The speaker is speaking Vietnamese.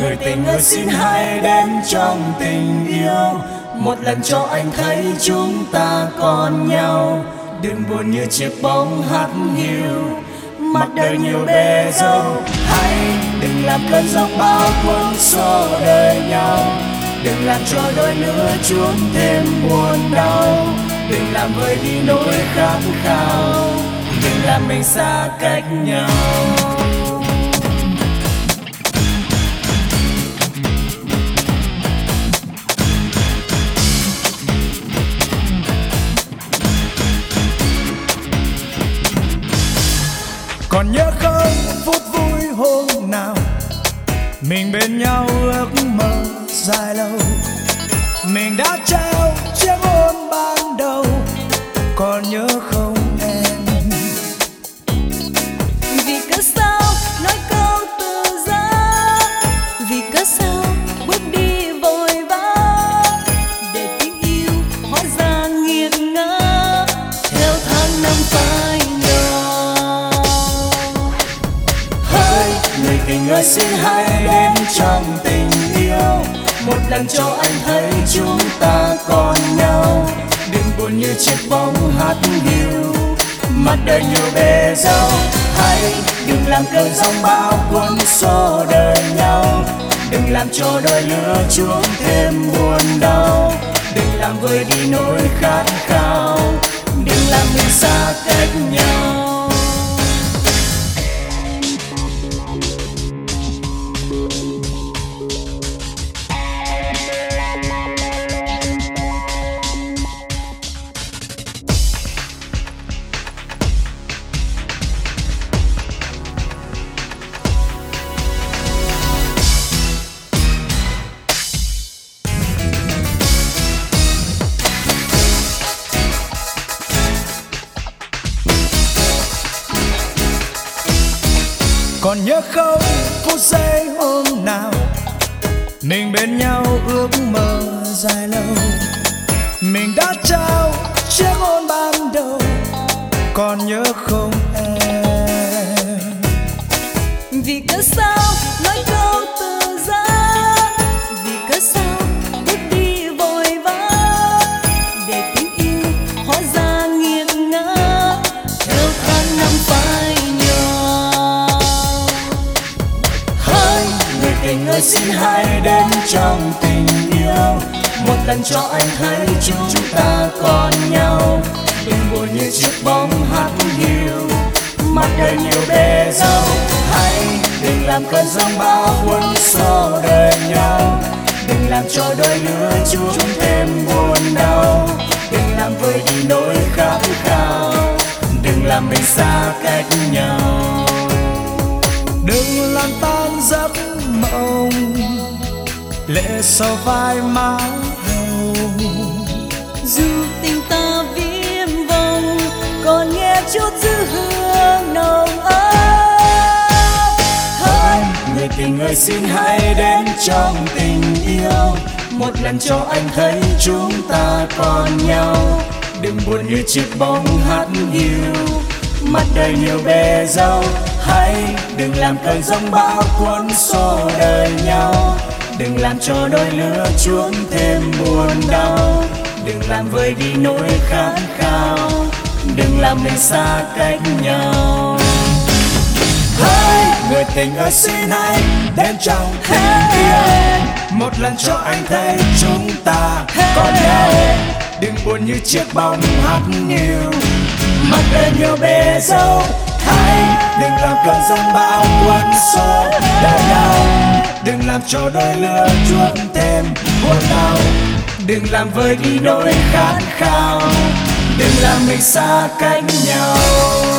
Người tình ơi xin hãy đến trong tình yêu, một lần cho anh thấy chúng ta còn nhau. Đừng buồn như chiếc bóng hắt hiu, mặc đời nhiều bề dâu. Hãy đừng làm cơn giông bão cuốn xô đời nhau. Đừng làm cho đôi lứa chuông thêm buồn đau. Đừng làm vơi đi nỗi khát khao, đừng làm mình xa cách nhau. Còn nhớ không phút vui hôm nào mình bên nhau ước mơ dài lâu. Mình đã trao chiếc hôn ban đầu, còn nhớ không em? Vì cớ sao nói câu từ giã, vì cớ sao bước đi vội vã, để tình yêu hóa ra nghiệt ngã theo tháng năm phai nhòa. Hỡi người tình ơi xin hãy đến trong tình yêu, một lần cho anh thấy chúng ta còn nhau. Đừng buồn như chiếc bóng hắt hiu, mặt đời nhiều bề dâu. Hãy đừng làm cơn giông bão cuốn xô đời nhau. Đừng làm cho đôi lứa chuông thêm buồn đau. Đừng làm vơi đi nỗi khát khao, đừng làm mình xa cách nhau. Còn nhớ không phút giây hôm nào mình bên nhau ước mơ dài lâu. Mình đã trao chiếc hôn ban đầu, còn nhớ không em? Vì cớ sao nói câu từ giã, vì cớ sao bước đi vội vã, để tình yêu hóa ra nghiệt ngã theo tháng năm phai nhòa. Hỡi người tình ơi xin hãy đến trong tình yêu, một lần cho anh thấy chúng ta còn nhau. Đừng buồn như chiếc bóng hắt hiu, mặt đời nhiều bề dâu. Hãy đừng làm cơn giông bão cuốn xô đời nhau. Đừng làm cho đôi lứa chuông thêm buồn đau. Đừng làm vơi đi nỗi khát khao, đừng làm mình xa cách nhau. Đừng làm tan giấc mộng, lệ sầu vai má hồng. Dù tình ta viêm vông, còn nghe chút dư hương nồng ấm. Hỡi người tình ơi xin hãy đến trong tình yêu, một lần cho anh thấy chúng ta còn nhau. Đừng buồn như chiếc bóng hắt hiu, mặt đời nhiều bề dâu. Hãy đừng làm cơn giông bão cuốn xô đời nhau. Đừng làm cho đôi lứa chuông thêm buồn đau. Đừng làm vơi đi nỗi khát khao, đừng làm mình xa cách nhau. Hỡi người tình ơi xin hãy đến trong tình yêu, một lần cho anh thấy chúng ta còn nhau. Đừng buồn như chiếc bóng hắt hiu, mặt đời nhiều bề dâu. Hãy đừng làm cơn giông bão cuốn xô đời nhau. Đừng làm cho đôi lứa chuông thêm buồn đau. Đừng làm vơi đi nỗi khát khao, đừng làm mình xa cách nhau.